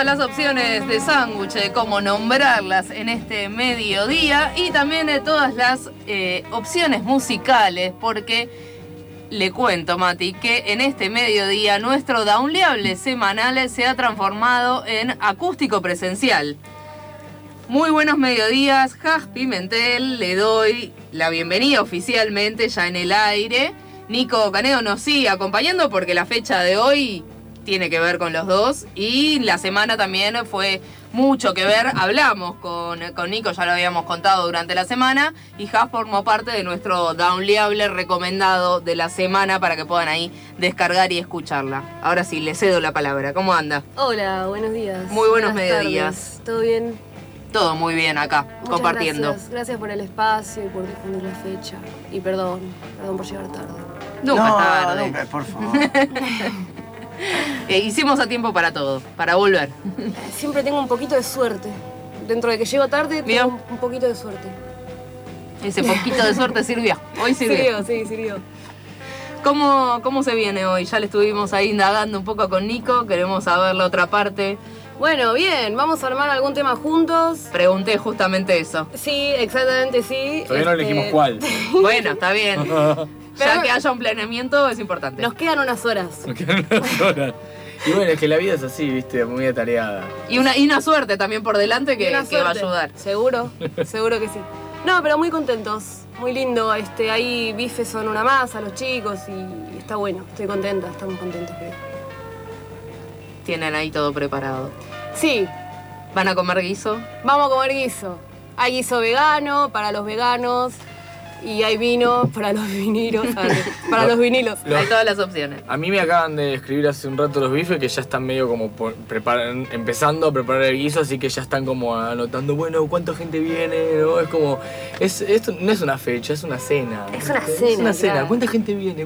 las opciones de sándwich, de cómo nombrarlas en este mediodía y también de todas las opciones musicales, porque le cuento, Mati, que en este mediodía nuestro downloadable semanal se ha transformado en acústico presencial. Muy buenos mediodías, Jas Pimentel, le doy la bienvenida oficialmente ya en el aire. Nico Canedo nos sigue acompañando porque la fecha de hoy tiene que ver con los dos y la semana también fue mucho que ver. Hablamos con Nico, ya lo habíamos contado durante la semana, y Jas formó parte de nuestro downloadable recomendado de la semana para que puedan ahí descargar y escucharla. Ahora sí, le cedo la palabra. ¿Cómo anda? Hola, buenos días. Muy buenos mediodías. Tardes. ¿Todo bien? Todo muy bien acá, muchas compartiendo. Gracias por el espacio y por difundir la fecha. Y perdón por llegar tarde. Nunca es tarde. Nunca, por favor. Hicimos a tiempo para todo, para volver. Siempre tengo un poquito de suerte. Dentro de que llego tarde, tengo un poquito de suerte. Ese poquito de suerte sirvió. Hoy sirvió. Sirvió. ¿Cómo se viene hoy? Ya le estuvimos ahí indagando un poco con Nico. Queremos saber la otra parte. Bueno, bien, vamos a armar algún tema juntos. Pregunté justamente eso. Sí, exactamente, sí. Todavía no elegimos cuál. Bueno, está bien. Ya que haya un planeamiento es importante. Nos quedan unas horas. Y bueno, es que la vida es así, viste, muy atareada. Y una suerte también por delante que va a ayudar. Seguro que sí. No, pero muy contentos, muy lindo. Ahí bifes son una masa, los chicos, y está bueno. Estoy contenta, estamos contentos, creo. Tienen ahí todo preparado. Sí. ¿Van a comer guiso? Vamos a comer guiso. Hay guiso vegano para los veganos. Y hay vino para los vinilos. Los vinilos. Hay todas las opciones. A mí me acaban de escribir hace un rato los bifes que ya están medio como empezando a preparar el guiso, así que ya están como anotando, bueno, cuánta gente viene, ¿no? Es como, esto no es una fecha, es una cena. Es una cena. Es una cena. Claro. ¿Cuánta gente viene?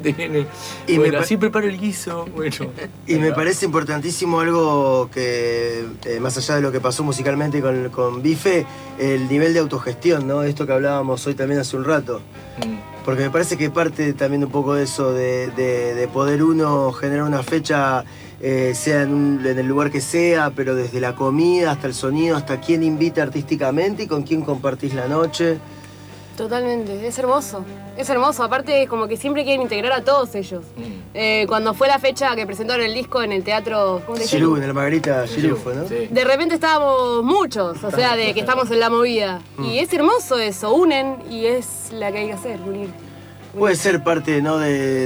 Y bueno, así preparo el guiso. Bueno. Y me parece importantísimo algo que, más allá de lo que pasó musicalmente con Bife, el nivel de autogestión, ¿no? Esto que hablábamos hoy también hace un rato. Porque me parece que parte también un poco de eso, de poder uno generar una fecha, sea en el lugar que sea, pero desde la comida hasta el sonido, hasta quién invita artísticamente y con quién compartís la noche. Totalmente, es hermoso. Es hermoso, aparte como que siempre quieren integrar a todos ellos. Cuando fue la fecha que presentaron el disco en el teatro... ¿cómo te Girú, en la Margarita Girú fue, ¿no? Sí. De repente estábamos muchos, o sea, de que estamos en la movida. Y es hermoso eso, unen y es la que hay que hacer, unir. Puede ser parte, ¿no?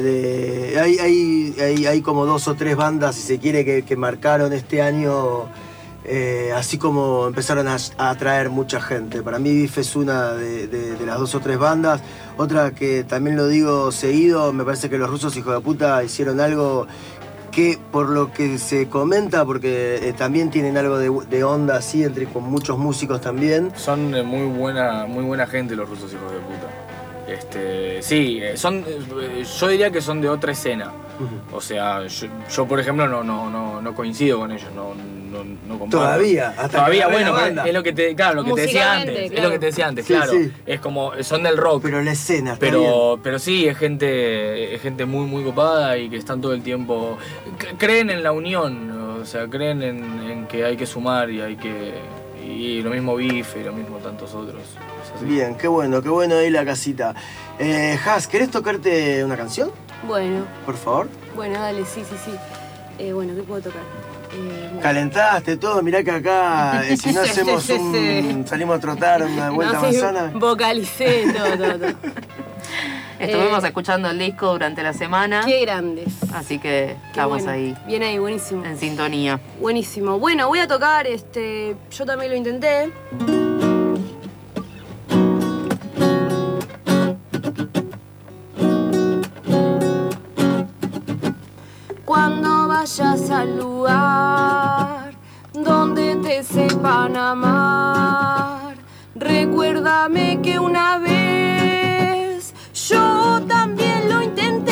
Hay como 2 o 3 bandas, si se quiere, que marcaron este año, así como empezaron a atraer mucha gente. Para mí Bife es una de las 2 o 3 bandas. Otra que también lo digo seguido, me parece que los rusos, hijos de puta, hicieron algo que, por lo que se comenta, porque también tienen algo de onda así, con muchos músicos también. Son muy buena gente los rusos, hijos de puta. Sí, yo diría que son de otra escena. O sea, yo por ejemplo no coincido con ellos, no comparto. Todavía, bueno, es lo que te decía antes, claro. Es lo que te decía antes, Sí, claro. sí. Es como, son del rock. Pero la escena está Pero sí, es gente muy copada y que están todo el tiempo, creen en la unión, o sea, creen en que hay que sumar y lo mismo Bife y lo mismo tantos otros. bien, qué bueno ahí la casita. Jas, ¿querés tocarte una canción? Bueno, Por favor. dale, sí. Bueno, ¿qué puedo tocar? Bueno. Calentaste todo, mirá que acá, si no hacemos salimos a trotar una vuelta a manzana. Vocalicé todo. Estuvimos escuchando el disco durante la semana. Qué grandes. Así que estamos bueno. ahí. Bien ahí, buenísimo. En sintonía. Buenísimo. Bueno, voy a tocar, yo también lo intenté. Cuando vayas al lugar donde te sepan amar, recuérdame que una vez yo también lo intenté.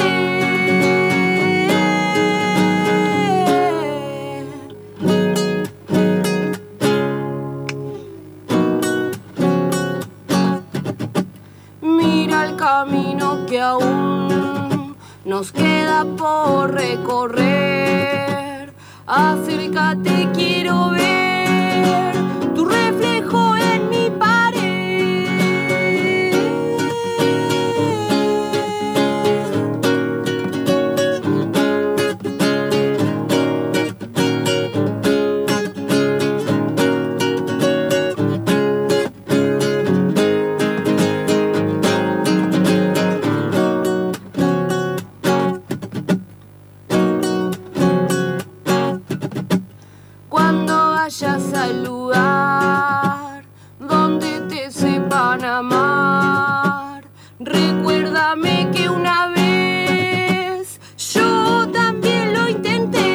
Mira el camino que aún nos queda por recorrer. Acércate, quiero ver tu reflejo en mi pared. Vayas al lugar donde te sepan amar, recuérdame que una vez yo también lo intenté.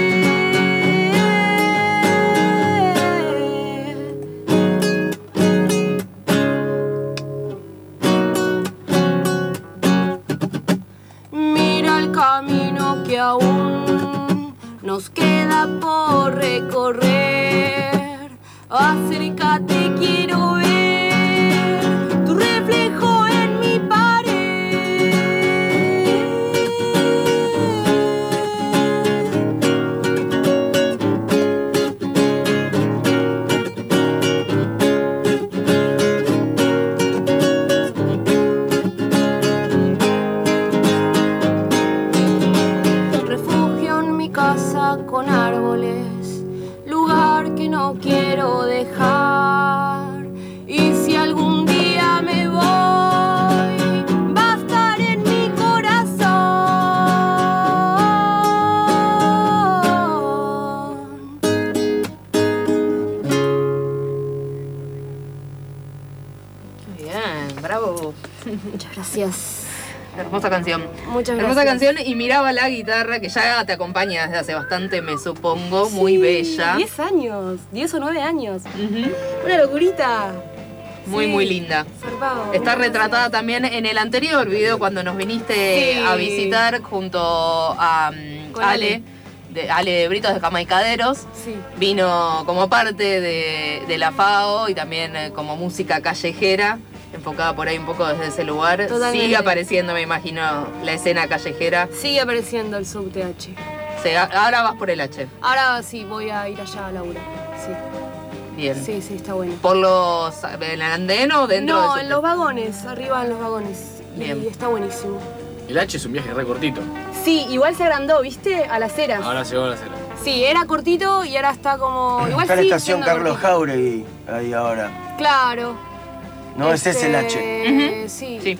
Mira el camino que aún nos queda por recorrer. Acércate, quiero ver tu reflejo en mi pared. Refugio en mi casa con árboles, lugar que no quiero dejar. Y si algún día me voy, va a estar en mi corazón. Muy bien, bravo. Muchas gracias. Hermosa canción. Muchas gracias. Hermosa canción y miraba la guitarra que ya te acompaña desde hace bastante, me supongo, muy Sí, bella. 10 años, 10 o 9 años. Ujú. Una locurita. Muy, Sí, muy linda. zarpado. Está retratada también en el anterior video cuando nos viniste Sí. a visitar junto a Con Ale, Ale de Britos de Jamaicaderos. Sí. Vino como parte de la FAO y también como música callejera, enfocada por ahí un poco desde ese lugar. Totalmente. Sigue apareciendo, me imagino, la escena callejera. Sigue apareciendo el sub-TH. Sí, ahora vas por el H. Ahora sí, voy a ir allá a Laura. Sí. Bien. Sí, sí, está bueno. ¿Por los en el andén o dentro No, del en los vagones, arriba en los vagones. Bien. Y está buenísimo. El H es un viaje re cortito. Sí, igual se agrandó, ¿viste? A las eras. Ahora llegó a la cera. Sí, era cortito y ahora está como. Igual Está la sigue estación siendo Carlos cortito. Jauregui ahí ahora. Claro. No, ese es el H. Sí. Sí.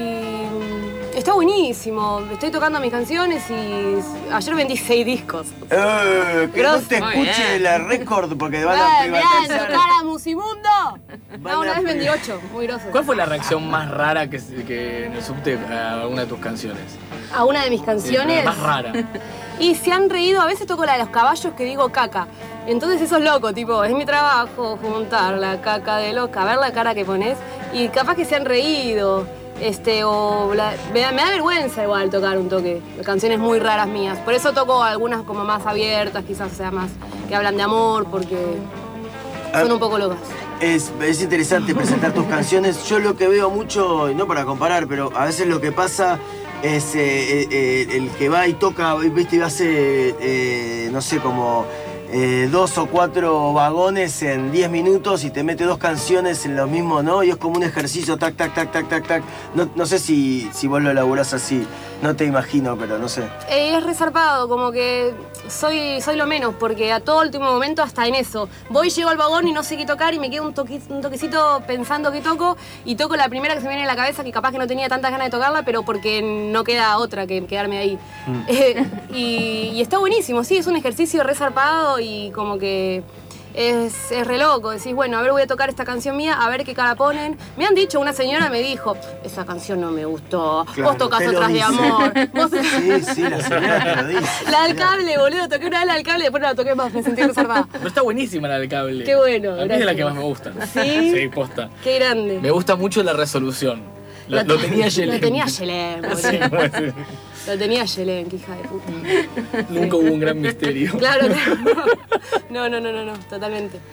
Y está buenísimo. Estoy tocando mis canciones y ayer vendí 6 discos. Que no Grosso. te Muy escuche bien. la récord porque van a Mirá, privatizar. tocar a Musimundo. Van No, una a vez vendí privar- 8, muy grosso. ¿Cuál fue la reacción más rara que en el subte a alguna de tus canciones? A una de mis canciones. Más rara. Y se han reído, a veces toco la de los caballos que digo caca. Entonces eso es loco, tipo, es mi trabajo juntar la caca de loca, ver la cara que pones y capaz que se han reído. Me da vergüenza igual tocar un toque, canciones muy raras mías. Por eso toco algunas como más abiertas, quizás, o sea, más que hablan de amor, porque son un poco locas. Es interesante presentar tus canciones. Yo lo que veo mucho, no para comparar, pero a veces lo que pasa es el que va y toca, viste, y hace, no sé, como 2 o 4 vagones en 10 minutos y te mete 2 canciones en lo mismo, ¿no? Y es como un ejercicio, tac, tac, tac, tac, tac, tac. No sé si vos lo elaborás así, no te imagino, pero no sé. Es resarpado, como que soy lo menos, porque a todo último momento hasta en eso. Voy, llego al vagón y no sé qué tocar y me quedo un toquecito pensando qué toco y toco la primera que se me viene en la cabeza, que capaz que no tenía tantas ganas de tocarla, pero porque no queda otra que quedarme ahí. Y está buenísimo, sí, es un ejercicio resarpado y como que es re loco. Decís, bueno, a ver, voy a tocar esta canción mía, a ver qué cara ponen. Me han dicho, una señora me dijo, esa canción no me gustó, Claro, vos tocas te lo otras de dice. amor. Vos... Sí, la señora te lo dice. La del cable, boludo, toqué una vez la del cable y después no la toqué más, me sentí reservada. Pero está buenísima la del cable. Qué bueno, A mí es de gracias. la que más me gusta. ¿Sí? Sí, posta. Qué grande. Me gusta mucho la resolución. Lo tenía Yelén. Lo tenía Yelén, boludo. Sí, como ese. Lo tenía Yelén, que hija de puta. Nunca hubo un gran misterio. Claro, claro. No, totalmente.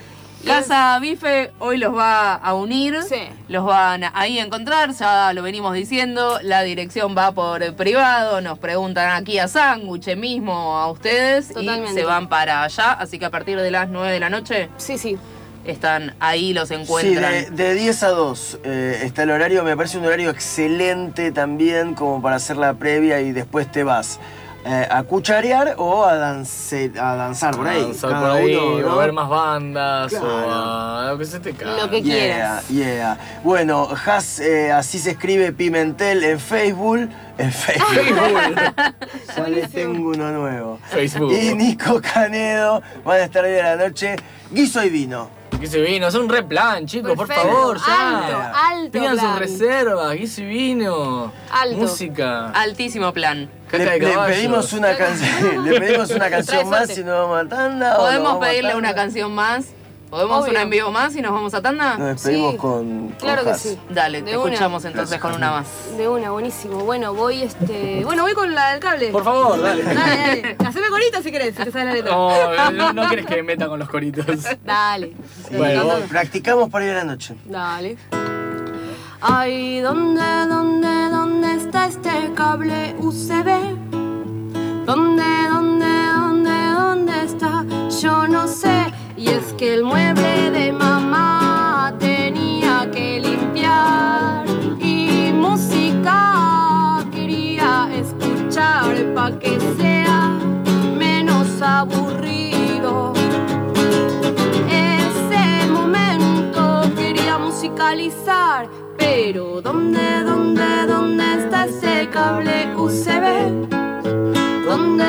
Casa Bife hoy los va a unir, Sí. los van a ahí a encontrar, ya lo venimos diciendo, la dirección va por privado, nos preguntan aquí a Sándwich mismo, a ustedes, Totalmente. y se van para allá, así que a partir de las 9 de la noche Sí. están ahí, los Sí, encuentran. de 10 a 2 está el horario, me parece un horario excelente también como para hacer la previa y después te vas a cucharear o a danzar por ahí. Danzar cada por ahí, uno, ¿no? o ver más bandas, Claro. o a lo que se te caiga. Lo que quieras. Yeah. Bueno, Has, así se escribe Pimentel en Facebook. En Facebook. Ya les tengo uno nuevo. Facebook. Y Nico Canedo van a estar hoy a la noche. Guiso y vino. Guiso y vino, es un re plan, chicos, por Perfecto. favor, ya. Alto Pidan sus plan. reservas, guiso y vino. Alto. Música. Altísimo plan. Caca de Le caballos. pedimos una canción, le pedimos una canción Trae más suerte. y nos vamos a tanda. o nos ¿Podemos vamos a pedirle tanda. una canción más? ¿Podemos Obvio. una en vivo más y nos vamos a tanda? Nos despedimos Sí. con Claro que Has. sí. Dale, De te una. escuchamos entonces con una más. De una, buenísimo. Bueno, voy con la del cable. Por favor, dale. Dale. Haceme corito si querés, si te sabes la letra. No quieres que me meta con los coritos. Dale. Bueno, vos- Practicamos para ir a la noche. Dale. Ay, ¿dónde está este cable UCB? ¿Dónde está? Yo no sé. Y es que el mueble de mamá tenía que limpiar y música quería escuchar pa' que sea menos aburrido. Ese momento quería musicalizar, pero ¿dónde está ese cable UCB? ¿Dónde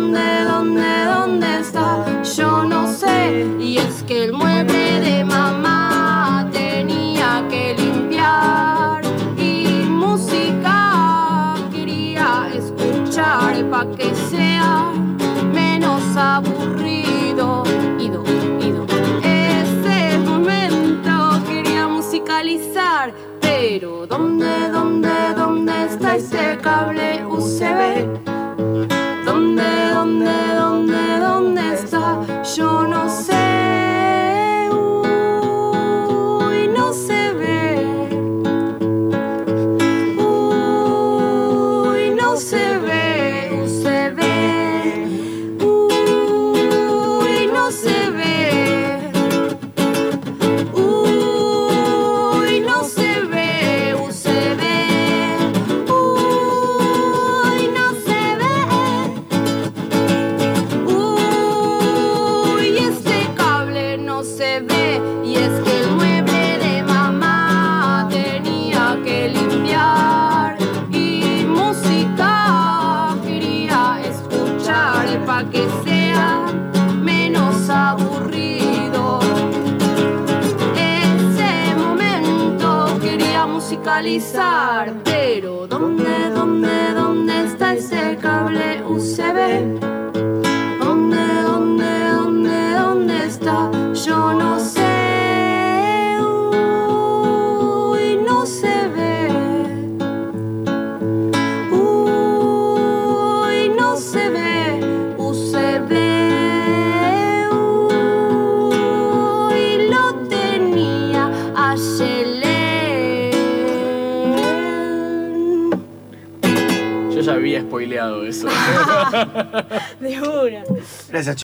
está? Yo no sé. Y es que el mueble de mamá tenía que limpiar y música quería escuchar pa' que sea menos aburrido. Ido. Ese momento quería musicalizar, pero ¿dónde está ese cable UCB? ¿Dónde está? Yo no sé. Uy, no se ve. Uy, no se ve. Se ve. Uy, no se ve. Uy, no se ve. Se ve. Uy, no se ve. Uy, este cable no se ve. Y es que el mueble de mamá tenía que limpiar y música quería escuchar pa' que sea menos aburrido. Ese momento quería musicalizar, pero ¿dónde está ese cable UCB? ¿Dónde está? Yo no sé. Uy, no se ve. Uy, no se ve. UCB. Uy, lo tenía ayer. Yo ya había spoileado eso. De una. Gracias,